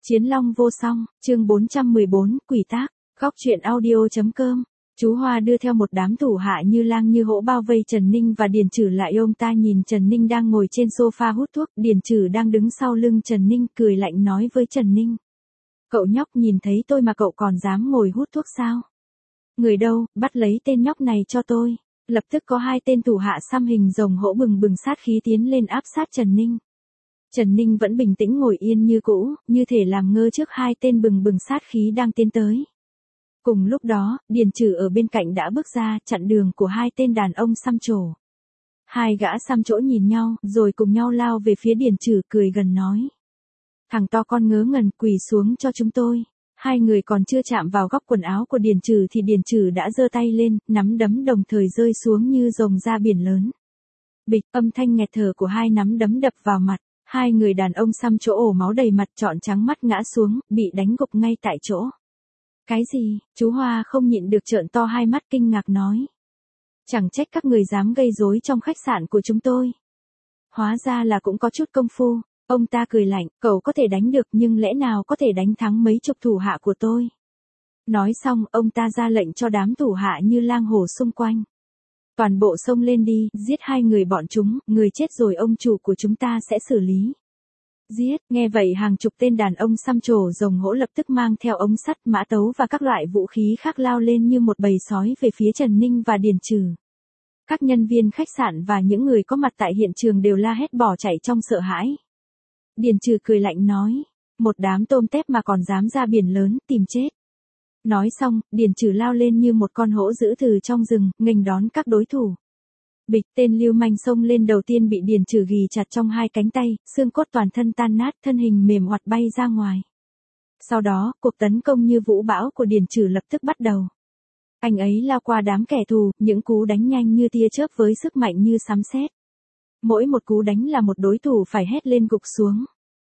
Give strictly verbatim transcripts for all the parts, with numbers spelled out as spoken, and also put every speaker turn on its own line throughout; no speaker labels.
Chiến long vô song, chương bốn trăm mười bốn, quỷ tác, góc truyện audio.com. Chú Hoa đưa theo một đám thủ hạ như lang như hổ bao vây Trần Ninh và Điền Trử lại. Ông ta nhìn Trần Ninh đang ngồi trên sofa hút thuốc, Điền Trử đang đứng sau lưng Trần Ninh, cười lạnh nói với Trần Ninh. Cậu nhóc, nhìn thấy tôi mà cậu còn dám ngồi hút thuốc sao? Người đâu, bắt lấy tên nhóc này cho tôi. Lập tức có hai tên thủ hạ xăm hình rồng hổ bừng bừng sát khí tiến lên áp sát Trần Ninh. Trần Ninh vẫn bình tĩnh ngồi yên như cũ, như thể làm ngơ trước hai tên bừng bừng sát khí đang tiến tới. Cùng lúc đó, Điền Trử ở bên cạnh đã bước ra, chặn đường của hai tên đàn ông xăm trổ. Hai gã xăm trổ nhìn nhau, rồi cùng nhau lao về phía Điền Trử, cười gần nói. Thằng to con ngớ ngẩn, quỳ xuống cho chúng tôi. Hai người còn chưa chạm vào góc quần áo của Điền Trử thì Điền Trử đã giơ tay lên, nắm đấm đồng thời rơi xuống như rồng ra biển lớn. Bịch, âm thanh nghẹt thở của hai nắm đấm đập vào mặt. Hai người đàn ông xăm chỗ ổ máu đầy mặt, trọn trắng mắt ngã xuống, bị đánh gục ngay tại chỗ. Cái gì? Chú Hoa không nhịn được trợn to hai mắt kinh ngạc nói. Chẳng trách các người dám gây rối trong khách sạn của chúng tôi. Hóa ra là cũng có chút công phu. Ông ta cười lạnh, cậu có thể đánh được nhưng lẽ nào có thể đánh thắng mấy chục thủ hạ của tôi. Nói xong, ông ta ra lệnh cho đám thủ hạ như lang hổ xung quanh. Toàn bộ xông lên đi, giết hai người bọn chúng, người chết rồi ông chủ của chúng ta sẽ xử lý. Giết, nghe vậy hàng chục tên đàn ông xăm trổ rồng hổ lập tức mang theo ống sắt, mã tấu và các loại vũ khí khác lao lên như một bầy sói về phía Trần Ninh và Điền Trử. Các nhân viên khách sạn và những người có mặt tại hiện trường đều la hét bỏ chạy trong sợ hãi. Điền Trử cười lạnh nói, một đám tôm tép mà còn dám ra biển lớn, tìm chết. Nói xong, Điền Trử lao lên như một con hổ dữ từ trong rừng, nghênh đón các đối thủ. Bịch, tên lưu manh xông lên đầu tiên bị Điền Trử ghì chặt trong hai cánh tay, xương cốt toàn thân tan nát, thân hình mềm oặt bay ra ngoài. Sau đó, cuộc tấn công như vũ bão của Điền Trử lập tức bắt đầu. Anh ấy lao qua đám kẻ thù, những cú đánh nhanh như tia chớp với sức mạnh như sấm sét. Mỗi một cú đánh là một đối thủ phải hét lên gục xuống.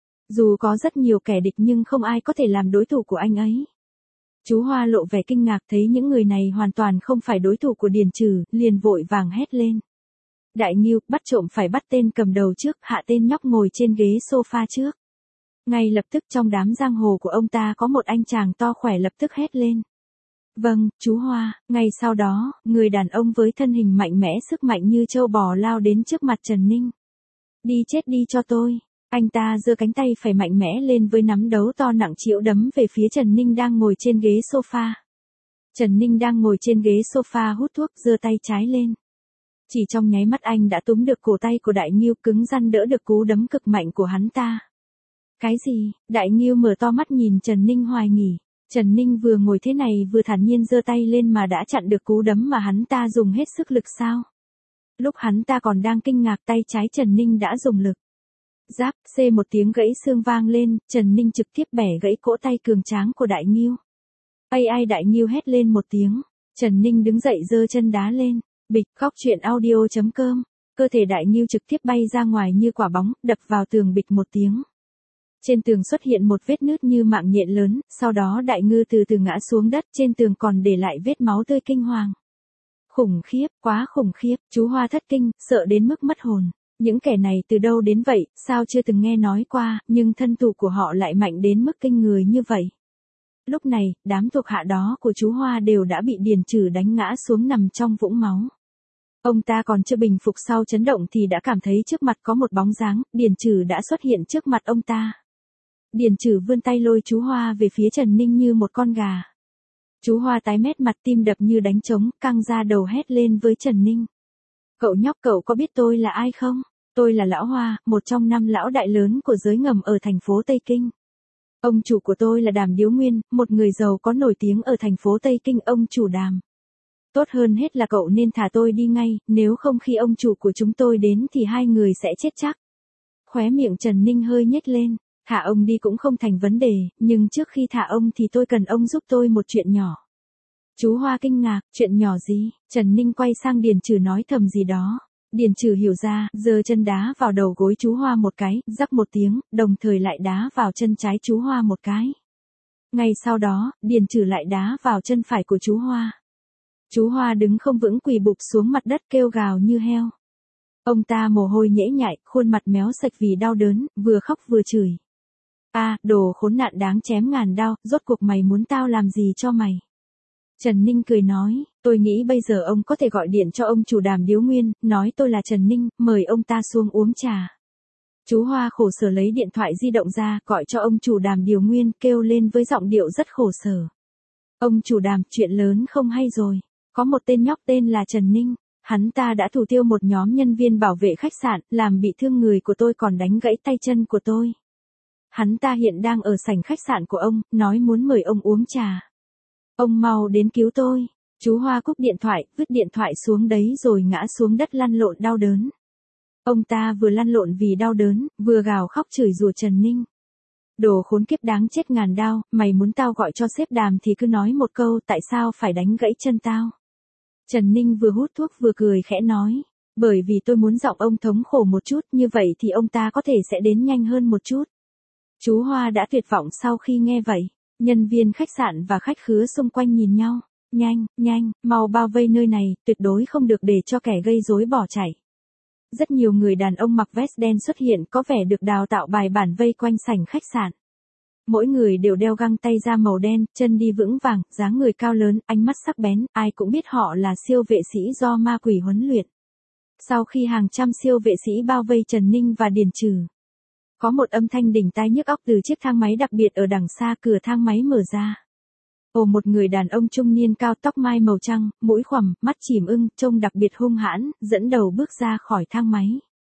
Dù có rất nhiều kẻ địch nhưng không ai có thể làm đối thủ của anh ấy. Chú Hoa lộ vẻ kinh ngạc thấy những người này hoàn toàn không phải đối thủ của Điền Trử, liền vội vàng hét lên. Đại Ngưu, bắt trộm phải bắt tên cầm đầu trước, hạ tên nhóc ngồi trên ghế sofa trước. Ngay lập tức trong đám giang hồ của ông ta có một anh chàng to khỏe lập tức hét lên. Vâng, chú Hoa. Ngay sau đó, người đàn ông với thân hình mạnh mẽ sức mạnh như trâu bò lao đến trước mặt Trần Ninh. Đi chết đi cho tôi. Anh ta giơ cánh tay phải mạnh mẽ lên với nắm đấu to nặng trĩu đấm về phía Trần Ninh đang ngồi trên ghế sofa. Trần Ninh đang ngồi trên ghế sofa hút thuốc, giơ tay trái lên. Chỉ trong nháy mắt anh đã túm được cổ tay của Đại Ngưu, cứng rắn đỡ được cú đấm cực mạnh của hắn ta. Cái gì? Đại Ngưu mở to mắt nhìn Trần Ninh hoài nghi. Trần Ninh vừa ngồi thế này vừa thản nhiên giơ tay lên mà đã chặn được cú đấm mà hắn ta dùng hết sức lực sao? Lúc hắn ta còn đang kinh ngạc, tay trái Trần Ninh đã dùng lực. Giáp, xê một tiếng gãy xương vang lên, Trần Ninh trực tiếp bẻ gãy cỗ tay cường tráng của Đại Ngưu. Ai ai Đại Ngưu hét lên một tiếng. Trần Ninh đứng dậy giơ chân đá lên. Bịch, góc truyện audio.com. Cơ thể Đại Ngưu trực tiếp bay ra ngoài như quả bóng, đập vào tường bịch một tiếng. Trên tường xuất hiện một vết nứt như mạng nhện lớn, sau đó Đại Ngưu từ từ ngã xuống đất, trên tường còn để lại vết máu tươi kinh hoàng. Khủng khiếp, quá khủng khiếp, chú Hoa thất kinh, sợ đến mức mất hồn. Những kẻ này từ đâu đến vậy, sao chưa từng nghe nói qua, nhưng thân thủ của họ lại mạnh đến mức kinh người như vậy. Lúc này, đám thuộc hạ đó của chú Hoa đều đã bị Điền Trử đánh ngã xuống nằm trong vũng máu. Ông ta còn chưa bình phục sau chấn động thì đã cảm thấy trước mặt có một bóng dáng, Điền Trử đã xuất hiện trước mặt ông ta. Điền Trử vươn tay lôi chú Hoa về phía Trần Ninh như một con gà. Chú Hoa tái mét mặt, tim đập như đánh trống, căng ra đầu hét lên với Trần Ninh. Cậu nhóc, cậu có biết tôi là ai không? Tôi là Lão Hoa, một trong năm lão đại lớn của giới ngầm ở thành phố Tây Kinh. Ông chủ của tôi là Đàm Điếu Nguyên, một người giàu có nổi tiếng ở thành phố Tây Kinh. Ông chủ Đàm. Tốt hơn hết là cậu nên thả tôi đi ngay, nếu không khi ông chủ của chúng tôi đến thì hai người sẽ chết chắc. Khóe miệng Trần Ninh hơi nhếch lên. Thả ông đi cũng không thành vấn đề, nhưng trước khi thả ông thì tôi cần ông giúp tôi một chuyện nhỏ. Chú Hoa kinh ngạc, chuyện nhỏ gì? Trần Ninh quay sang Điền Trử nói thầm gì đó. Điền Trử hiểu ra, giơ chân đá vào đầu gối chú Hoa một cái, rắc một tiếng, đồng thời lại đá vào chân trái chú Hoa một cái. Ngay sau đó, Điền Trử lại đá vào chân phải của chú Hoa. Chú Hoa đứng không vững quỳ bụp xuống mặt đất kêu gào như heo. Ông ta mồ hôi nhễ nhại, khuôn mặt méo sạch vì đau đớn, vừa khóc vừa chửi. A, đồ khốn nạn đáng chém ngàn đao, rốt cuộc mày muốn tao làm gì cho mày? Trần Ninh cười nói, tôi nghĩ bây giờ ông có thể gọi điện cho ông chủ Đàm Điếu Nguyên, nói tôi là Trần Ninh, mời ông ta xuống uống trà. Chú Hoa khổ sở lấy điện thoại di động ra, gọi cho ông chủ Đàm Điếu Nguyên, kêu lên với giọng điệu rất khổ sở. Ông chủ Đàm, chuyện lớn không hay rồi. Có một tên nhóc tên là Trần Ninh. Hắn ta đã thủ tiêu một nhóm nhân viên bảo vệ khách sạn, làm bị thương người của tôi còn đánh gãy tay chân của tôi. Hắn ta hiện đang ở sảnh khách sạn của ông, nói muốn mời ông uống trà. Ông mau đến cứu tôi. Chú Hoa cúp điện thoại, vứt điện thoại xuống đấy rồi ngã xuống đất lăn lộn đau đớn. Ông ta vừa lăn lộn vì đau đớn, vừa gào khóc chửi rủa Trần Ninh. Đồ khốn kiếp đáng chết ngàn đao, mày muốn tao gọi cho sếp Đàm thì cứ nói một câu, tại sao phải đánh gãy chân tao? Trần Ninh vừa hút thuốc vừa cười khẽ nói, bởi vì tôi muốn giọng ông thống khổ một chút, như vậy thì ông ta có thể sẽ đến nhanh hơn một chút. Chú Hoa đã tuyệt vọng sau khi nghe vậy, nhân viên khách sạn và khách khứa xung quanh nhìn nhau, nhanh, nhanh, mau bao vây nơi này, tuyệt đối không được để cho kẻ gây rối bỏ chạy. Rất nhiều người đàn ông mặc vest đen xuất hiện có vẻ được đào tạo bài bản vây quanh sảnh khách sạn. Mỗi người đều đeo găng tay da màu đen, chân đi vững vàng, dáng người cao lớn, ánh mắt sắc bén, ai cũng biết họ là siêu vệ sĩ do ma quỷ huấn luyện. Sau khi hàng trăm siêu vệ sĩ bao vây Trần Ninh và Điền Trừ, có một âm thanh đỉnh tai nhức óc từ chiếc thang máy đặc biệt ở đằng xa, cửa thang máy mở ra. Ồ, một người đàn ông trung niên cao tóc mai màu trắng, mũi khoằm, mắt chìm ưng, trông đặc biệt hung hãn, dẫn đầu bước ra khỏi thang máy.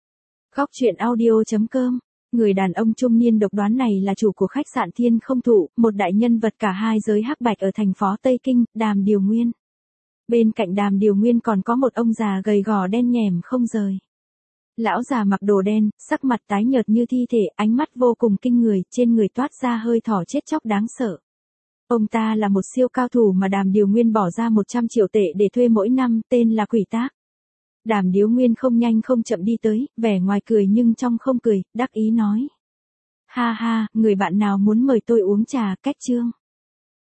Góc truyện audio chấm com. Người đàn ông trung niên độc đoán này là chủ của khách sạn Thiên Không Thụ, một đại nhân vật cả hai giới hắc bạch ở thành phố Tây Kinh, Đàm Điều Nguyên. Bên cạnh Đàm Điều Nguyên còn có một ông già gầy gò đen nhèm không rời. Lão già mặc đồ đen, sắc mặt tái nhợt như thi thể, ánh mắt vô cùng kinh người, trên người toát ra hơi thở chết chóc đáng sợ. Ông ta là một siêu cao thủ mà Đàm Điều Nguyên bỏ ra một trăm triệu tệ để thuê mỗi năm, tên là Quỷ Tác. Đàm Điếu Nguyên không nhanh không chậm đi tới, vẻ ngoài cười nhưng trong không cười, đắc ý nói. Ha ha, người bạn nào muốn mời tôi uống trà, cách chương.